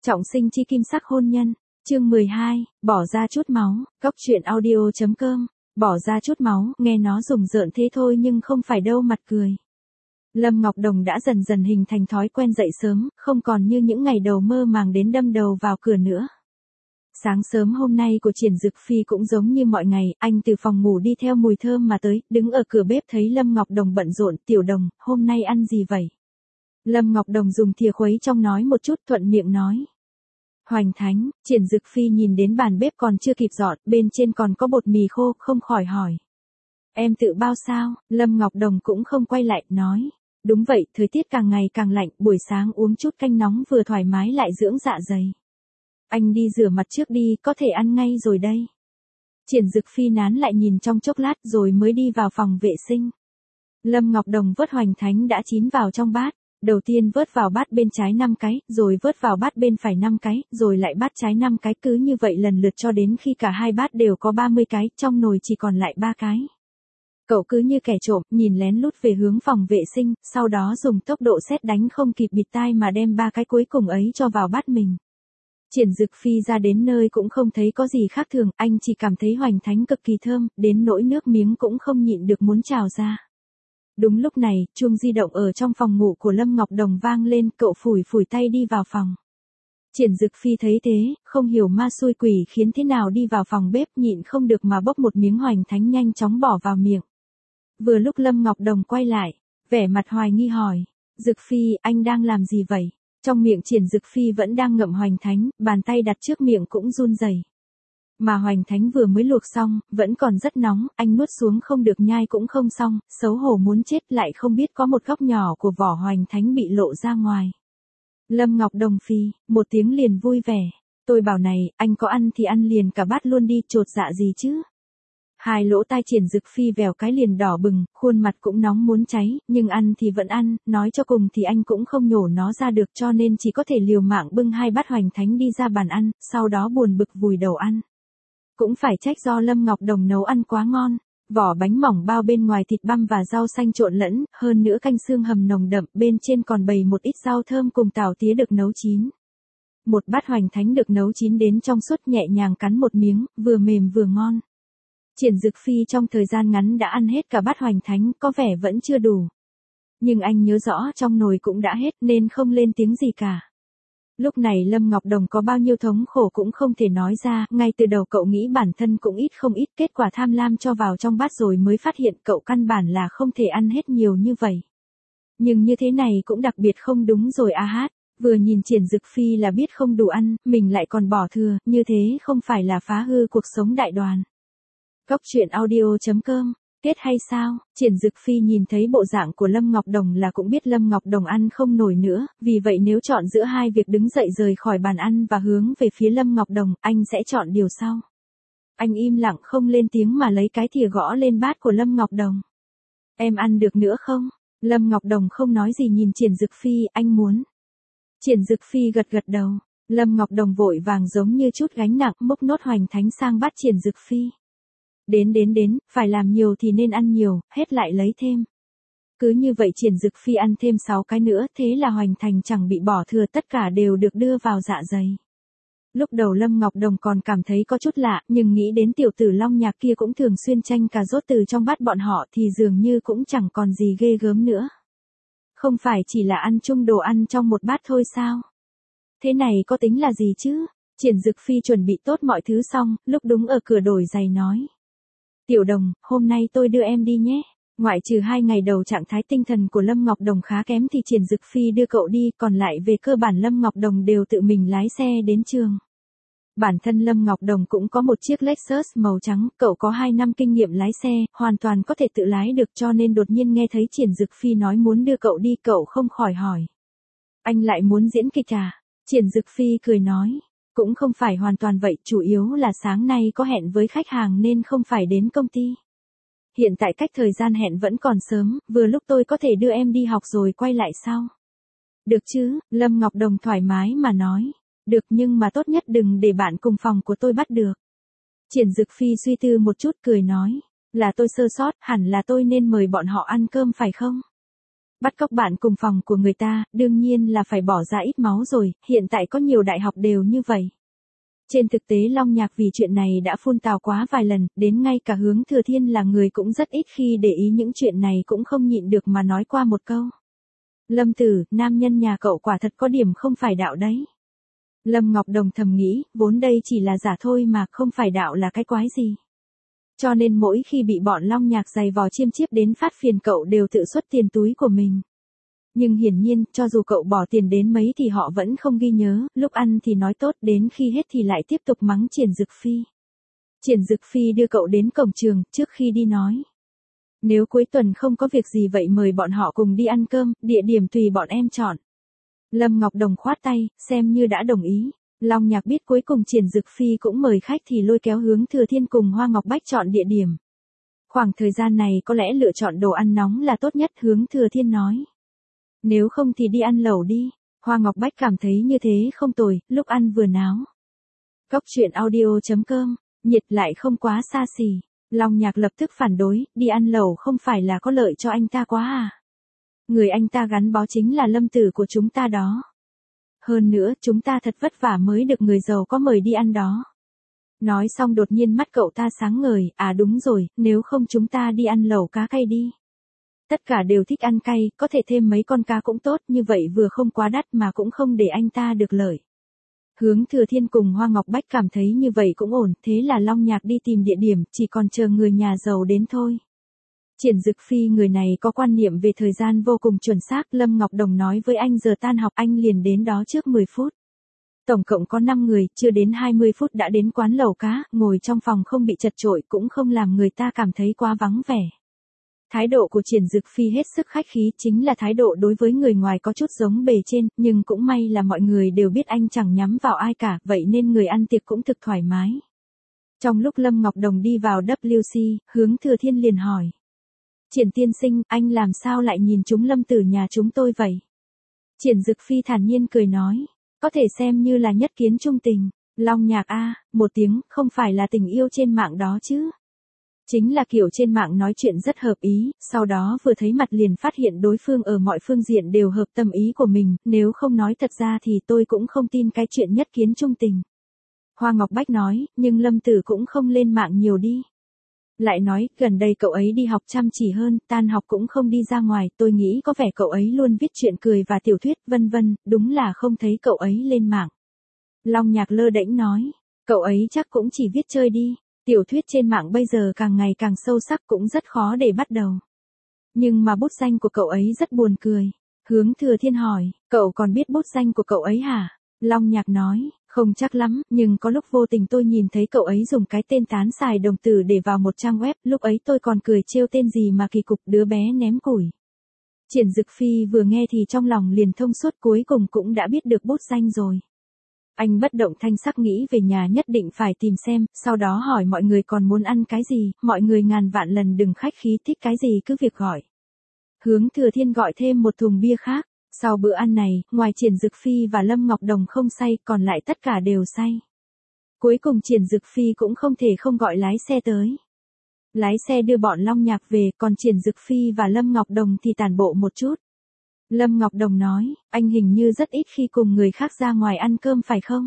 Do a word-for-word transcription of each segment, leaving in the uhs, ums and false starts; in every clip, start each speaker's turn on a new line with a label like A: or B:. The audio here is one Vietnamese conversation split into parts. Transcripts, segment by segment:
A: Trọng sinh chi kim sắc hôn nhân, chương mười hai, bỏ ra chút máu, Cóc truyện audio chấm com, bỏ ra chút máu, nghe nó rùng rợn thế thôi nhưng không phải đâu mặt cười. Lâm Ngọc Đồng đã dần dần hình thành thói quen dậy sớm, không còn như những ngày đầu mơ màng đến đâm đầu vào cửa nữa. Sáng sớm hôm nay của Triển Dực Phi cũng giống như mọi ngày, anh từ phòng ngủ đi theo mùi thơm mà tới, đứng ở cửa bếp thấy Lâm Ngọc Đồng bận rộn, "Tiểu Đồng, hôm nay ăn gì vậy?" Lâm Ngọc Đồng dùng thìa khuấy trong nói một chút, thuận miệng nói. Hoành Thánh. Triển Dực Phi nhìn đến bàn bếp còn chưa kịp dọn, bên trên còn có bột mì khô, không khỏi hỏi. Em tự bao sao? Lâm Ngọc Đồng cũng không quay lại, nói. Đúng vậy, thời tiết càng ngày càng lạnh, buổi sáng uống chút canh nóng vừa thoải mái lại dưỡng dạ dày. Anh đi rửa mặt trước đi, có thể ăn ngay rồi đây. Triển Dực Phi nán lại nhìn trong chốc lát rồi mới đi vào phòng vệ sinh. Lâm Ngọc Đồng vớt Hoành Thánh đã chín vào trong bát. Đầu tiên vớt vào bát bên trái năm cái, rồi vớt vào bát bên phải năm cái, rồi lại bát trái năm cái, cứ như vậy lần lượt cho đến khi cả hai bát đều có ba mươi cái, trong nồi chỉ còn lại ba cái. Cậu cứ như kẻ trộm, nhìn lén lút về hướng phòng vệ sinh, sau đó dùng tốc độ sét đánh không kịp bịt tai mà đem ba cái cuối cùng ấy cho vào bát mình. Triển Dực Phi ra đến nơi cũng không thấy có gì khác thường, anh chỉ cảm thấy Hoành Thánh cực kỳ thơm, đến nỗi nước miếng cũng không nhịn được muốn trào ra. Đúng lúc này, chuông di động ở trong phòng ngủ của Lâm Ngọc Đồng vang lên, cậu phủi phủi tay đi vào phòng. Triển Dực Phi thấy thế, không hiểu ma xui quỷ khiến thế nào đi vào phòng bếp nhịn không được mà bốc một miếng Hoành Thánh nhanh chóng bỏ vào miệng. Vừa lúc Lâm Ngọc Đồng quay lại, vẻ mặt hoài nghi hỏi, Dực Phi, anh đang làm gì vậy? Trong miệng Triển Dực Phi vẫn đang ngậm Hoành Thánh, bàn tay đặt trước miệng cũng run rẩy. Mà Hoành Thánh vừa mới luộc xong, vẫn còn rất nóng, anh nuốt xuống không được nhai cũng không xong, xấu hổ muốn chết lại không biết có một góc nhỏ của vỏ Hoành Thánh bị lộ ra ngoài. Lâm Ngọc Đồng Phi, một tiếng liền vui vẻ. Tôi bảo này, anh có ăn thì ăn liền cả bát luôn đi, chột dạ gì chứ? Hai lỗ tai Triển Dực Phi vèo cái liền đỏ bừng, khuôn mặt cũng nóng muốn cháy, nhưng ăn thì vẫn ăn, nói cho cùng thì anh cũng không nhổ nó ra được cho nên chỉ có thể liều mạng bưng hai bát Hoành Thánh đi ra bàn ăn, sau đó buồn bực vùi đầu ăn. Cũng phải trách do Lâm Ngọc Đồng nấu ăn quá ngon, vỏ bánh mỏng bao bên ngoài thịt băm và rau xanh trộn lẫn, hơn nữa canh xương hầm nồng đậm, bên trên còn bày một ít rau thơm cùng tảo tía được nấu chín. Một bát Hoành Thánh được nấu chín đến trong suốt nhẹ nhàng cắn một miếng, vừa mềm vừa ngon. Triển Dực Phi trong thời gian ngắn đã ăn hết cả bát Hoành Thánh, có vẻ vẫn chưa đủ. Nhưng anh nhớ rõ trong nồi cũng đã hết nên không lên tiếng gì cả. Lúc này Lâm Ngọc Đồng có bao nhiêu thống khổ cũng không thể nói ra, ngay từ đầu cậu nghĩ bản thân cũng ít không ít, kết quả tham lam cho vào trong bát rồi mới phát hiện cậu căn bản là không thể ăn hết nhiều như vậy. Nhưng như thế này cũng đặc biệt không đúng rồi a hát, vừa nhìn Triển Dực Phi là biết không đủ ăn, mình lại còn bỏ thừa, như thế không phải là phá hư cuộc sống đại đoàn. Cóc truyện audio chấm com. Kết hay sao? Triển Dực Phi nhìn thấy bộ dạng của Lâm Ngọc Đồng là cũng biết Lâm Ngọc Đồng ăn không nổi nữa, vì vậy nếu chọn giữa hai việc đứng dậy rời khỏi bàn ăn và hướng về phía Lâm Ngọc Đồng, anh sẽ chọn điều sau. Anh im lặng không lên tiếng mà lấy cái thìa gõ lên bát của Lâm Ngọc Đồng. Em ăn được nữa không? Lâm Ngọc Đồng không nói gì nhìn Triển Dực Phi, anh muốn. Triển Dực Phi gật gật đầu, Lâm Ngọc Đồng vội vàng giống như chút gánh nặng múc nốt Hoành Thánh sang bát Triển Dực Phi. Đến đến đến, phải làm nhiều thì nên ăn nhiều, hết lại lấy thêm. Cứ như vậy Triển Dực Phi ăn thêm sáu cái nữa, thế là Hoành Thành chẳng bị bỏ thừa, tất cả đều được đưa vào dạ dày. Lúc đầu Lâm Ngọc Đồng còn cảm thấy có chút lạ, nhưng nghĩ đến tiểu tử Long Nhạc kia cũng thường xuyên tranh cà rốt từ trong bát bọn họ thì dường như cũng chẳng còn gì ghê gớm nữa. Không phải chỉ là ăn chung đồ ăn trong một bát thôi sao? Thế này có tính là gì chứ? Triển Dực Phi chuẩn bị tốt mọi thứ xong, lúc đúng ở cửa đổi giày nói. Tiểu Đồng, hôm nay tôi đưa em đi nhé. Ngoại trừ hai ngày đầu trạng thái tinh thần của Lâm Ngọc Đồng khá kém thì Triển Dực Phi đưa cậu đi, còn lại về cơ bản Lâm Ngọc Đồng đều tự mình lái xe đến trường. Bản thân Lâm Ngọc Đồng cũng có một chiếc Lexus màu trắng, cậu có hai năm kinh nghiệm lái xe, hoàn toàn có thể tự lái được cho nên đột nhiên nghe thấy Triển Dực Phi nói muốn đưa cậu đi, cậu không khỏi hỏi. Anh lại muốn diễn kịch à? Triển Dực Phi cười nói. Cũng không phải hoàn toàn vậy, chủ yếu là sáng nay có hẹn với khách hàng nên không phải đến công ty. Hiện tại cách thời gian hẹn vẫn còn sớm, vừa lúc tôi có thể đưa em đi học rồi quay lại sau. Được chứ, Lâm Ngọc Đồng thoải mái mà nói. Được nhưng mà tốt nhất đừng để bạn cùng phòng của tôi bắt được. Triển Dực Phi suy tư một chút cười nói. Là tôi sơ sót, hẳn là tôi nên mời bọn họ ăn cơm phải không? Bắt cóc bạn cùng phòng của người ta, đương nhiên là phải bỏ ra ít máu rồi, hiện tại có nhiều đại học đều như vậy. Trên thực tế Long Nhạc vì chuyện này đã phun tào quá vài lần, đến ngay cả Hướng Thừa Thiên là người cũng rất ít khi để ý những chuyện này cũng không nhịn được mà nói qua một câu. Lâm Tử, nam nhân nhà cậu quả thật có điểm không phải đạo đấy. Lâm Ngọc Đồng thầm nghĩ, vốn đây chỉ là giả thôi mà, không phải đạo là cái quái gì. Cho nên mỗi khi bị bọn Long Nhạc giày vò chiêm chiếp đến phát phiền cậu đều tự xuất tiền túi của mình. Nhưng hiển nhiên, cho dù cậu bỏ tiền đến mấy thì họ vẫn không ghi nhớ, lúc ăn thì nói tốt, đến khi hết thì lại tiếp tục mắng Triển Dực Phi. Triển Dực Phi đưa cậu đến cổng trường, trước khi đi nói. Nếu cuối tuần không có việc gì vậy mời bọn họ cùng đi ăn cơm, địa điểm tùy bọn em chọn. Lâm Ngọc Đồng khoát tay, xem như đã đồng ý. Long Nhạc biết cuối cùng Triển Dực Phi cũng mời khách thì lôi kéo Hướng Thừa Thiên cùng Hoa Ngọc Bách chọn địa điểm. Khoảng thời gian này có lẽ lựa chọn đồ ăn nóng là tốt nhất, Hướng Thừa Thiên nói. Nếu không thì đi ăn lẩu đi. Hoa Ngọc Bách cảm thấy như thế không tồi, lúc ăn vừa náo. Cóc truyện audio chấm com, nhiệt lại không quá xa xỉ. Long Nhạc lập tức phản đối, đi ăn lẩu không phải là có lợi cho anh ta quá à. Người anh ta gắn bó chính là Lâm Tử của chúng ta đó. Hơn nữa, chúng ta thật vất vả mới được người giàu có mời đi ăn đó. Nói xong đột nhiên mắt cậu ta sáng ngời, à đúng rồi, nếu không chúng ta đi ăn lẩu cá cay đi. Tất cả đều thích ăn cay, có thể thêm mấy con cá cũng tốt, như vậy vừa không quá đắt mà cũng không để anh ta được lợi. Hướng Thừa Thiên cùng Hoa Ngọc Bách cảm thấy như vậy cũng ổn, thế là Long Nhạc đi tìm địa điểm, chỉ còn chờ người nhà giàu đến thôi. Triển Dực Phi người này có quan niệm về thời gian vô cùng chuẩn xác, Lâm Ngọc Đồng nói với anh giờ tan học anh liền đến đó trước mười phút. Tổng cộng có năm người, chưa đến hai mươi phút đã đến quán lẩu cá, ngồi trong phòng không bị chật chội cũng không làm người ta cảm thấy quá vắng vẻ. Thái độ của Triển Dực Phi hết sức khách khí, chính là thái độ đối với người ngoài có chút giống bề trên, nhưng cũng may là mọi người đều biết anh chẳng nhắm vào ai cả, vậy nên người ăn tiệc cũng thực thoải mái. Trong lúc Lâm Ngọc Đồng đi vào W C, Hướng Thừa Thiên liền hỏi. Triển tiên sinh, anh làm sao lại nhìn chúng Lâm Tử nhà chúng tôi vậy? Triển Dực Phi thản nhiên cười nói, có thể xem như là nhất kiến trung tình. Long Nhạc a, một tiếng, không phải là tình yêu trên mạng đó chứ. Chính là kiểu trên mạng nói chuyện rất hợp ý, sau đó vừa thấy mặt liền phát hiện đối phương ở mọi phương diện đều hợp tâm ý của mình, nếu không nói thật ra thì tôi cũng không tin cái chuyện nhất kiến trung tình. Hoa Ngọc Bách nói, nhưng Lâm Tử cũng không lên mạng nhiều đi. Lại nói, gần đây cậu ấy đi học chăm chỉ hơn, tan học cũng không đi ra ngoài, tôi nghĩ có vẻ cậu ấy luôn viết truyện cười và tiểu thuyết, vân vân, đúng là không thấy cậu ấy lên mạng. Long Nhạc lơ đễnh nói, cậu ấy chắc cũng chỉ viết chơi đi, tiểu thuyết trên mạng bây giờ càng ngày càng sâu sắc cũng rất khó để bắt đầu. Nhưng mà bút danh của cậu ấy rất buồn cười. Hướng Thừa Thiên hỏi, cậu còn biết bút danh của cậu ấy hả? Long Nhạc nói, không chắc lắm, nhưng có lúc vô tình tôi nhìn thấy cậu ấy dùng cái tên tán xài đồng tử để vào một trang web, lúc ấy tôi còn cười trêu tên gì mà kỳ cục, đứa bé ném củi. Triển Dực Phi vừa nghe thì trong lòng liền thông suốt, cuối cùng cũng đã biết được bút danh rồi. Anh bất động thanh sắc nghĩ về nhà nhất định phải tìm xem, sau đó hỏi mọi người còn muốn ăn cái gì, mọi người ngàn vạn lần đừng khách khí, thích cái gì cứ việc gọi. Hướng Thừa Thiên gọi thêm một thùng bia khác. Sau bữa ăn này, ngoài Triển Dực Phi và Lâm Ngọc Đồng không say, còn lại tất cả đều say. Cuối cùng Triển Dực Phi cũng không thể không gọi lái xe tới. Lái xe đưa bọn Long Nhạc về, còn Triển Dực Phi và Lâm Ngọc Đồng thì tản bộ một chút. Lâm Ngọc Đồng nói, anh hình như rất ít khi cùng người khác ra ngoài ăn cơm phải không?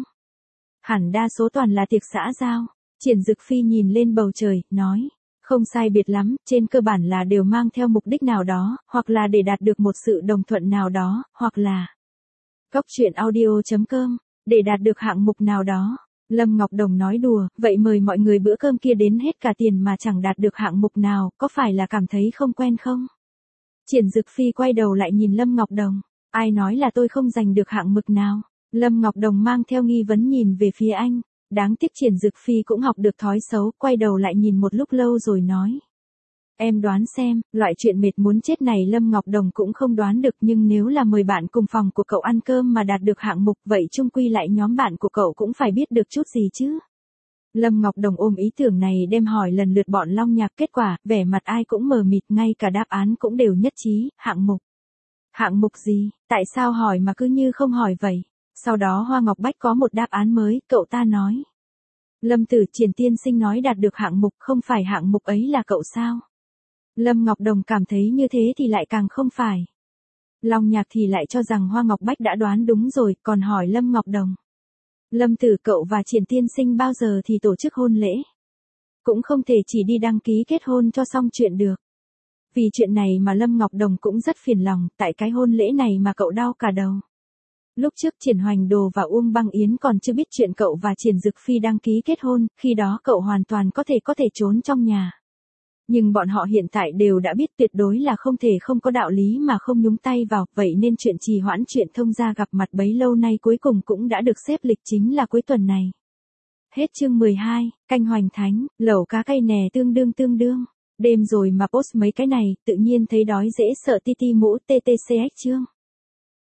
A: Hẳn đa số toàn là tiệc xã giao. Triển Dực Phi nhìn lên bầu trời, nói. Không sai biệt lắm, trên cơ bản là đều mang theo mục đích nào đó, hoặc là để đạt được một sự đồng thuận nào đó, hoặc là cóc truyện audio chấm com, để đạt được hạng mục nào đó. Lâm Ngọc Đồng nói đùa, vậy mời mọi người bữa cơm kia đến hết cả tiền mà chẳng đạt được hạng mục nào, có phải là cảm thấy không quen không? Triển Dực Phi quay đầu lại nhìn Lâm Ngọc Đồng, ai nói là tôi không giành được hạng mục nào? Lâm Ngọc Đồng mang theo nghi vấn nhìn về phía anh. Đáng tiếc Triển Dực Phi cũng học được thói xấu, quay đầu lại nhìn một lúc lâu rồi nói. Em đoán xem, loại chuyện mệt muốn chết này Lâm Ngọc Đồng cũng không đoán được, nhưng nếu là mời bạn cùng phòng của cậu ăn cơm mà đạt được hạng mục, vậy chung quy lại nhóm bạn của cậu cũng phải biết được chút gì chứ. Lâm Ngọc Đồng ôm ý tưởng này đem hỏi lần lượt bọn Long Nhạc, kết quả, vẻ mặt ai cũng mờ mịt, ngay cả đáp án cũng đều nhất trí, hạng mục. Hạng mục gì, tại sao hỏi mà cứ như không hỏi vậy? Sau đó Hoa Ngọc Bách có một đáp án mới, cậu ta nói. Lâm Tử, Triển tiên sinh nói đạt được hạng mục, không phải hạng mục ấy là cậu sao? Lâm Ngọc Đồng cảm thấy như thế thì lại càng không phải. Long Nhạc thì lại cho rằng Hoa Ngọc Bách đã đoán đúng rồi, còn hỏi Lâm Ngọc Đồng. Lâm Tử cậu và Triển tiên sinh bao giờ thì tổ chức hôn lễ? Cũng không thể chỉ đi đăng ký kết hôn cho xong chuyện được. Vì chuyện này mà Lâm Ngọc Đồng cũng rất phiền lòng, tại cái hôn lễ này mà cậu đau cả đầu. Lúc trước Triển Hoành Đồ và Uông Băng Yến còn chưa biết chuyện cậu và Triển Dực Phi đăng ký kết hôn, khi đó cậu hoàn toàn có thể có thể trốn trong nhà. Nhưng bọn họ hiện tại đều đã biết tuyệt đối là không thể không có đạo lý mà không nhúng tay vào, vậy nên chuyện trì hoãn chuyện thông gia gặp mặt bấy lâu nay cuối cùng cũng đã được xếp lịch chính là cuối tuần này. Hết chương mười hai, canh hoành thánh, lẩu cá cây nè tương đương tương đương. Đêm rồi mà post mấy cái này, tự nhiên thấy đói dễ sợ ti ti mũ tê tê xê ích chương.